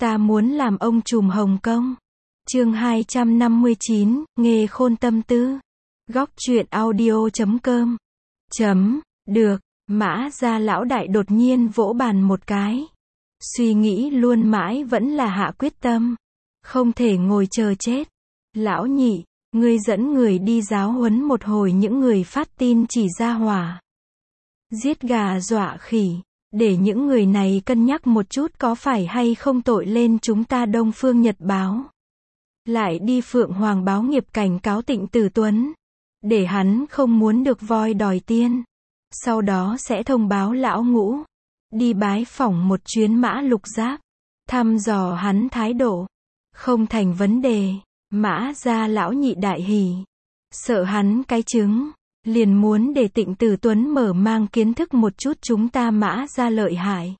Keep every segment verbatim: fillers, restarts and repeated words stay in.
Ta muốn làm ông trùm Hồng Kông. Chương hai trăm năm mươi chín, Nghê Khôn tâm tư. Góc truyện audio chấm com. Chấm, được, Mã Gia lão đại đột nhiên vỗ bàn một cái. Suy nghĩ luôn mãi vẫn là hạ quyết tâm. Không thể ngồi chờ chết. Lão nhị, ngươi dẫn người đi giáo huấn một hồi những người phát tin chỉ ra hỏa. Giết gà dọa khỉ. Để những người này cân nhắc một chút có phải hay không tội lên chúng ta Đông Phương Nhật Báo. Lại đi Phượng Hoàng báo nghiệp cảnh cáo Tịnh Tử Tuấn. Để hắn không muốn được voi đòi tiên. Sau đó sẽ thông báo lão ngũ. Đi bái phỏng một chuyến Mã Lục Giáp. Thăm dò hắn thái độ. Không thành vấn đề. Mã Gia lão nhị đại hỉ. Sợ hắn cái trứng. Liền muốn để Tịnh Tử Tuấn mở mang kiến thức một chút chúng ta Mã Gia lợi hại.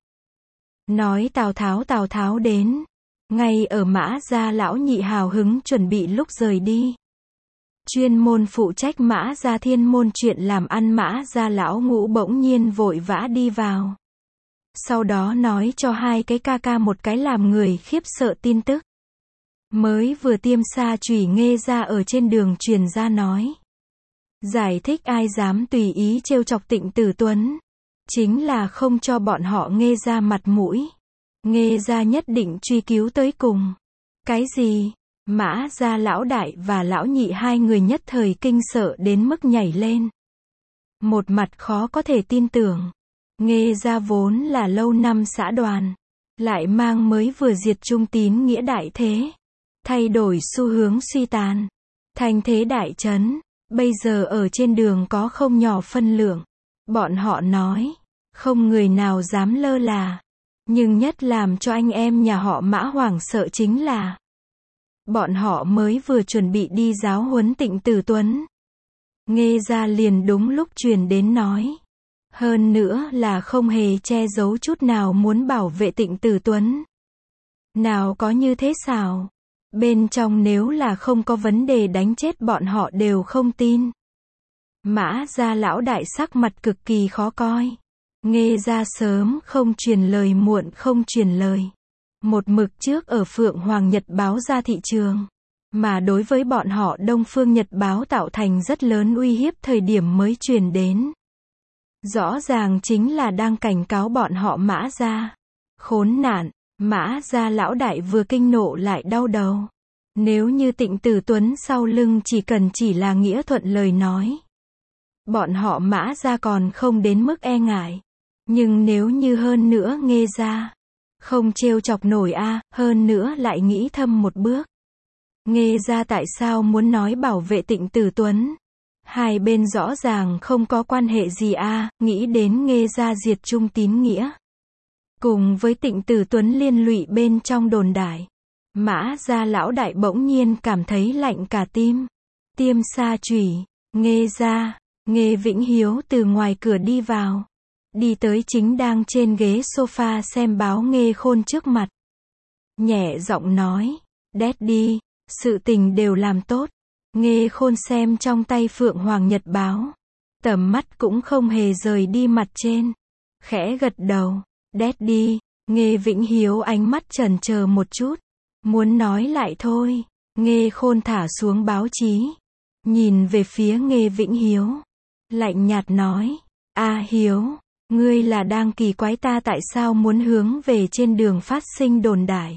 Nói Tào Tháo Tào Tháo đến. Ngay ở Mã Gia lão nhị hào hứng chuẩn bị lúc rời đi. Chuyên môn phụ trách Mã Gia thiên môn chuyện làm ăn Mã Gia lão ngũ bỗng nhiên vội vã đi vào. Sau đó nói cho hai cái ca ca một cái làm người khiếp sợ tin tức. Mới vừa tiêm sa chủy Nghê ra ở trên đường truyền ra nói. Giải thích ai dám tùy ý trêu chọc Tịnh Tử Tuấn. Chính là không cho bọn họ Nghê ra mặt mũi. Nghê ra nhất định truy cứu tới cùng. Cái gì? Mã Gia lão đại và lão nhị hai người nhất thời kinh sợ đến mức nhảy lên. Một mặt khó có thể tin tưởng. Nghê ra vốn là lâu năm xã đoàn. Lại mang mới vừa diệt Trung Tín nghĩa đại thế. Thay đổi xu hướng suy tàn. Thành thế đại trấn. Bây giờ ở trên đường có không nhỏ phân lượng. Bọn họ nói. Không người nào dám lơ là. Nhưng nhất làm cho anh em nhà họ Mã hoảng sợ chính là. Bọn họ mới vừa chuẩn bị đi giáo huấn Tịnh Tử Tuấn. Nghê ra liền đúng lúc truyền đến nói. Hơn nữa là không hề che giấu chút nào muốn bảo vệ Tịnh Tử Tuấn. Nào có như thế sao? Bên trong nếu là không có vấn đề đánh chết bọn họ đều không tin. Mã Gia lão đại sắc mặt cực kỳ khó coi. Nghê ra sớm không truyền lời muộn không truyền lời. Một mực trước ở Phượng Hoàng Nhật Báo ra thị trường. Mà đối với bọn họ Đông Phương Nhật Báo tạo thành rất lớn uy hiếp thời điểm mới truyền đến. Rõ ràng chính là đang cảnh cáo bọn họ Mã Gia. Khốn nạn, Mã Gia lão đại vừa kinh nộ lại đau đầu. Nếu như Tịnh Tử Tuấn sau lưng chỉ cần chỉ là nghĩa thuận lời nói. Bọn họ Mã Gia còn không đến mức e ngại. Nhưng nếu như hơn nữa Nghê ra. Không trêu chọc nổi a, à, hơn nữa lại nghĩ thâm một bước. Nghê ra tại sao muốn nói bảo vệ Tịnh Tử Tuấn? Hai bên rõ ràng không có quan hệ gì a, à, nghĩ đến Nghê ra diệt Trung Tín nghĩa. Cùng với Tịnh Tử Tuấn liên lụy bên trong đồn đại. Mã Gia lão đại bỗng nhiên cảm thấy lạnh cả tim. Tiêm sa chủy, Nghê ra, Nghê Vĩnh Hiếu từ ngoài cửa đi vào. Đi tới chính đang trên ghế sofa xem báo Nghê Khôn trước mặt. Nhẹ giọng nói, Daddy, sự tình đều làm tốt. Nghê Khôn xem trong tay Phượng Hoàng Nhật Báo. Tầm mắt cũng không hề rời đi mặt trên. Khẽ gật đầu, Daddy, Nghê Vĩnh Hiếu ánh mắt chần chờ một chút. Muốn nói lại thôi. Nghê Khôn thả xuống báo chí. Nhìn về phía Nghê Vĩnh Hiếu. Lạnh nhạt nói, A Hiếu. Ngươi là đang kỳ quái ta tại sao muốn hướng về trên đường phát sinh đồn đại.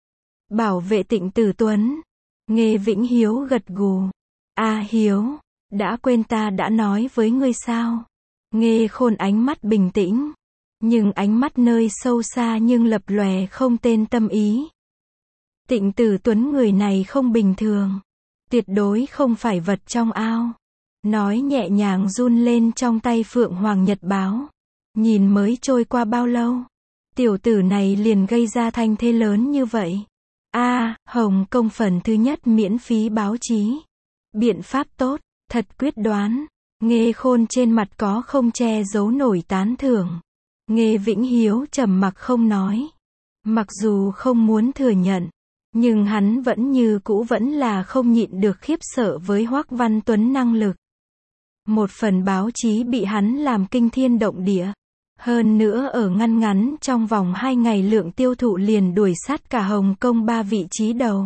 Bảo vệ Tịnh Tử Tuấn. Nghê Vĩnh Hiếu gật gù. A Hiếu, đã quên ta đã nói với ngươi sao? Nghê Khôn ánh mắt bình tĩnh. Nhưng ánh mắt nơi sâu xa nhưng lập lòe không tên tâm ý. Tịnh Tử Tuấn người này không bình thường. Tuyệt đối không phải vật trong ao. Nói nhẹ nhàng run lên trong tay Phượng Hoàng Nhật Báo. Nhìn mới trôi qua bao lâu. Tiểu tử này liền gây ra thanh thế lớn như vậy. A, à, Hồng Kông phần thứ nhất miễn phí báo chí. Biện pháp tốt, thật quyết đoán. Nghê Khôn trên mặt có không che giấu nổi tán thưởng. Nghê Vĩnh Hiếu trầm mặc không nói. Mặc dù không muốn thừa nhận. Nhưng hắn vẫn như cũ vẫn là không nhịn được khiếp sợ với Hoắc Văn Tuấn năng lực. Một phần báo chí bị hắn làm kinh thiên động địa. Hơn nữa ở ngăn ngắn trong vòng hai ngày lượng tiêu thụ liền đuổi sát cả Hồng Kông ba vị trí đầu.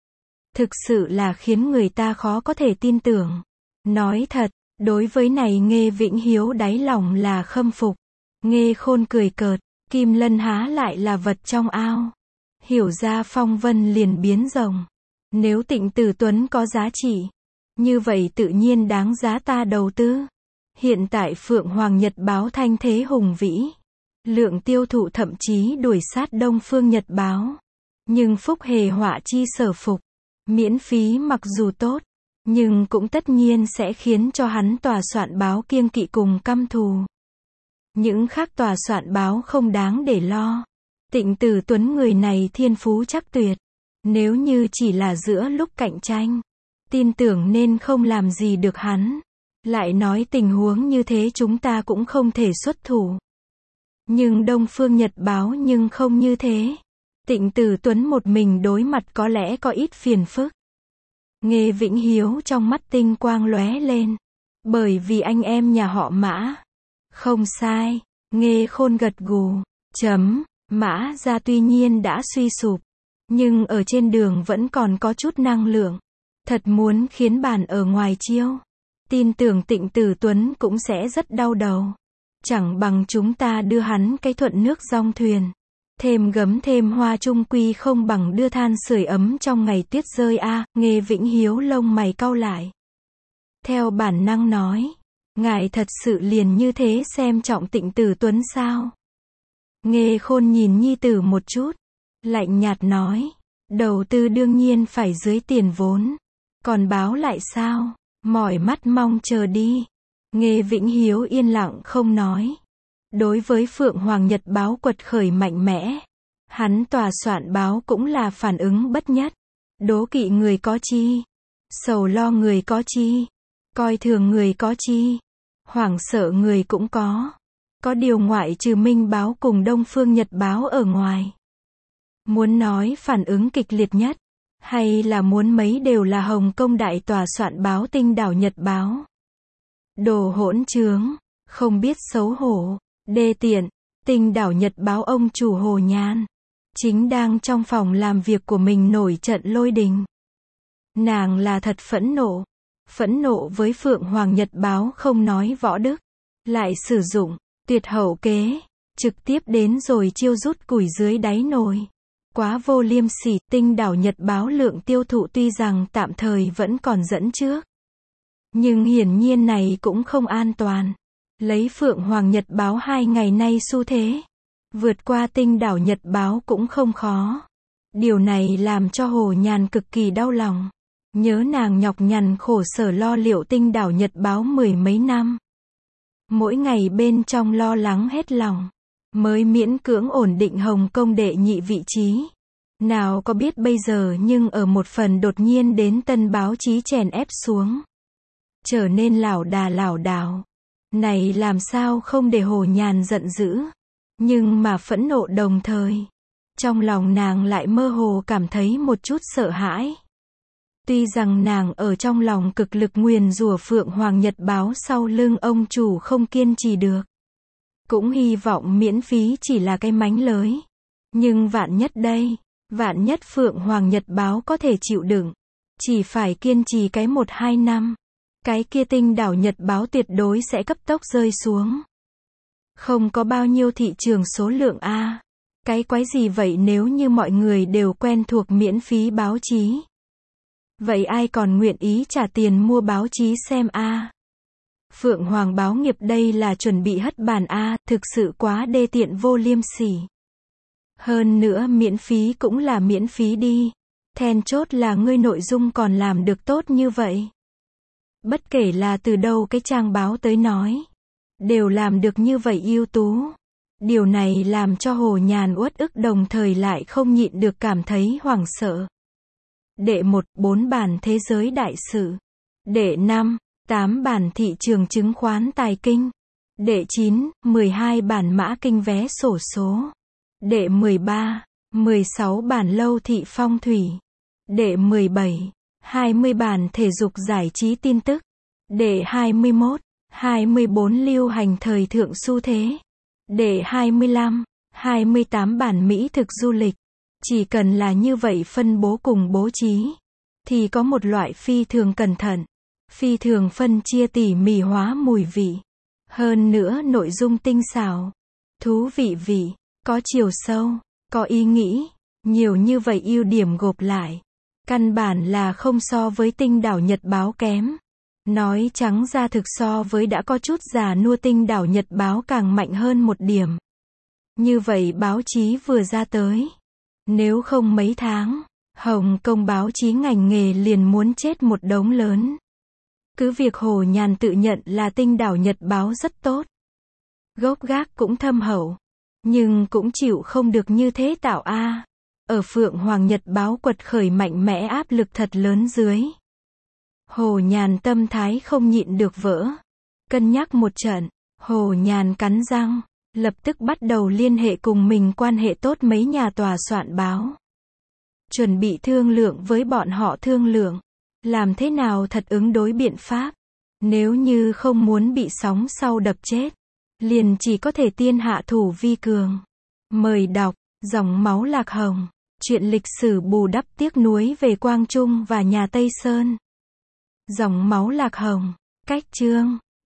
Thực sự là khiến người ta khó có thể tin tưởng. Nói thật, đối với này Nghê Vĩnh Hiếu đáy lòng là khâm phục. Nghê Khôn cười cợt, Kim Lân há lại là vật trong ao. Hiểu ra phong vân liền biến rồng. Nếu Tịnh Tử Tuấn có giá trị, như vậy tự nhiên đáng giá ta đầu tư. Hiện tại Phượng Hoàng Nhật báo thanh thế hùng vĩ. Lượng tiêu thụ thậm chí đuổi sát Đông Phương Nhật báo. Nhưng phúc hề họa chi sở phục. Miễn phí mặc dù tốt, nhưng cũng tất nhiên sẽ khiến cho hắn tòa soạn báo kiêng kỵ cùng căm thù. Những khác tòa soạn báo không đáng để lo. Tịnh Tử Tuấn người này thiên phú chắc tuyệt. Nếu như chỉ là giữa lúc cạnh tranh, tin tưởng nên không làm gì được hắn. Lại nói tình huống như thế chúng ta cũng không thể xuất thủ. Nhưng Đông Phương Nhật báo nhưng không như thế. Tịnh Tử Tuấn một mình đối mặt có lẽ có ít phiền phức. Nghê Vĩnh Hiếu trong mắt tinh quang lóe lên. Bởi vì anh em nhà họ Mã. Không sai. Nghê Khôn gật gù. Chấm. Mã gia tuy nhiên đã suy sụp. Nhưng ở trên đường vẫn còn có chút năng lượng. Thật muốn khiến bàn ở ngoài chiêu. Tin tưởng Tịnh Tử Tuấn cũng sẽ rất đau đầu. Chẳng bằng chúng ta đưa hắn cái thuận nước dong thuyền. Thêm gấm thêm hoa chung quy không bằng đưa than sưởi ấm trong ngày tuyết rơi a. À, Nghê Vĩnh Hiếu lông mày cau lại. Theo bản năng nói. Ngài thật sự liền như thế xem trọng Tịnh Tử Tuấn sao? Nghê Khôn nhìn nhi tử một chút. Lạnh nhạt nói. Đầu tư đương nhiên phải dưới tiền vốn. Còn báo lại sao? Mỏi mắt mong chờ đi. Nghê Vĩnh Hiếu yên lặng không nói. Đối với Phượng Hoàng Nhật báo quật khởi mạnh mẽ, hắn tòa soạn báo cũng là phản ứng bất nhất. Đố kỵ người có chi, sầu lo người có chi, coi thường người có chi, hoảng sợ người cũng có. Có điều ngoại trừ Minh báo cùng Đông Phương Nhật báo ở ngoài. Muốn nói phản ứng kịch liệt nhất, hay là muốn mấy đều là Hồng Kông đại tòa soạn báo Tinh Đảo Nhật báo. Đồ hỗn trướng, không biết xấu hổ, đê tiện. Tinh Đảo Nhật báo ông chủ Hồ Nhan chính đang trong phòng làm việc của mình nổi trận lôi đình. Nàng là thật phẫn nộ. Phẫn nộ với Phượng Hoàng Nhật báo không nói võ đức, lại sử dụng tuyệt hậu kế, trực tiếp đến rồi chiêu rút củi dưới đáy nồi. Quá vô liêm sỉ. Tinh Đảo Nhật báo lượng tiêu thụ tuy rằng tạm thời vẫn còn dẫn trước, nhưng hiển nhiên này cũng không an toàn. Lấy Phượng Hoàng Nhật báo hai ngày nay xu thế, vượt qua Tinh Đảo Nhật báo cũng không khó. Điều này làm cho Hồ Nhàn cực kỳ đau lòng. Nhớ nàng nhọc nhằn khổ sở lo liệu Tinh Đảo Nhật báo mười mấy năm. Mỗi ngày bên trong lo lắng hết lòng, mới miễn cưỡng ổn định Hồng Kông đệ nhị vị trí. Nào có biết bây giờ nhưng ở một phần đột nhiên đến tân báo chí chèn ép xuống. Trở nên lảo đà lảo đảo. Này làm sao không để Hồ Nhàn giận dữ. Nhưng mà phẫn nộ đồng thời. Trong lòng nàng lại mơ hồ cảm thấy một chút sợ hãi. Tuy rằng nàng ở trong lòng cực lực nguyền rủa Phượng Hoàng Nhật báo sau lưng ông chủ không kiên trì được. Cũng hy vọng miễn phí chỉ là cái mánh lới. Nhưng vạn nhất đây, vạn nhất Phượng Hoàng Nhật báo có thể chịu đựng. Chỉ phải kiên trì cái một hai năm. Cái kia Tinh Đảo Nhật báo tuyệt đối sẽ cấp tốc rơi xuống. Không có bao nhiêu thị trường số lượng a. Cái quái gì vậy nếu như mọi người đều quen thuộc miễn phí báo chí? Vậy ai còn nguyện ý trả tiền mua báo chí xem a? Phượng Hoàng báo nghiệp đây là chuẩn bị hất bàn a, thực sự quá đê tiện vô liêm sỉ. Hơn nữa miễn phí cũng là miễn phí đi. Then chốt là ngươi nội dung còn làm được tốt như vậy. Bất kể là từ đâu cái trang báo tới nói, đều làm được như vậy ưu tú. Điều này làm cho Hồ Nhàn uất ức đồng thời lại không nhịn được cảm thấy hoảng sợ. Đệ một, bốn bản thế giới đại sự. Đệ năm, tám bản thị trường chứng khoán tài kinh. Đệ chín, mười hai bản mã kinh vé xổ số. Đệ mười ba, mười sáu bản lâu thị phong thủy. Đệ mười bảy, hai mươi bản thể dục giải trí tin tức. Đệ hai mươi mốt, hai mươi bốn lưu hành thời thượng xu thế. Để hai mươi lăm, hai mươi tám bản mỹ thực du lịch. Chỉ cần là như vậy phân bố cùng bố trí, thì có một loại phi thường cẩn thận, phi thường phân chia tỉ mỉ hóa mùi vị. Hơn nữa nội dung tinh xảo, thú vị vị, có chiều sâu, có ý nghĩ, nhiều như vậy ưu điểm gộp lại. Căn bản là không so với Tinh đảo Nhật báo kém. Nói trắng ra thực so với đã có chút già nua Tinh đảo Nhật báo càng mạnh hơn một điểm. Như vậy báo chí vừa ra tới. Nếu không mấy tháng, Hồng Kông báo chí ngành nghề liền muốn chết một đống lớn. Cứ việc Hồ Nhàn tự nhận là Tinh đảo Nhật báo rất tốt. Gốc gác cũng thâm hậu. Nhưng cũng chịu không được như thế tạo a. Ở Phượng Hoàng Nhật báo quật khởi mạnh mẽ áp lực thật lớn dưới. Hồ Nhàn tâm thái không nhịn được vỡ. Cân nhắc một trận, Hồ Nhàn cắn răng, lập tức bắt đầu liên hệ cùng mình quan hệ tốt mấy nhà tòa soạn báo. Chuẩn bị thương lượng với bọn họ thương lượng. Làm thế nào thật ứng đối biện pháp. Nếu như không muốn bị sóng sau đập chết, liền chỉ có thể tiên hạ thủ vi cường. Mời đọc, Dòng máu lạc hồng. Chuyện lịch sử bù đắp tiếc nuối về Quang Trung và nhà Tây Sơn. Dòng máu lạc hồng. Cách chương.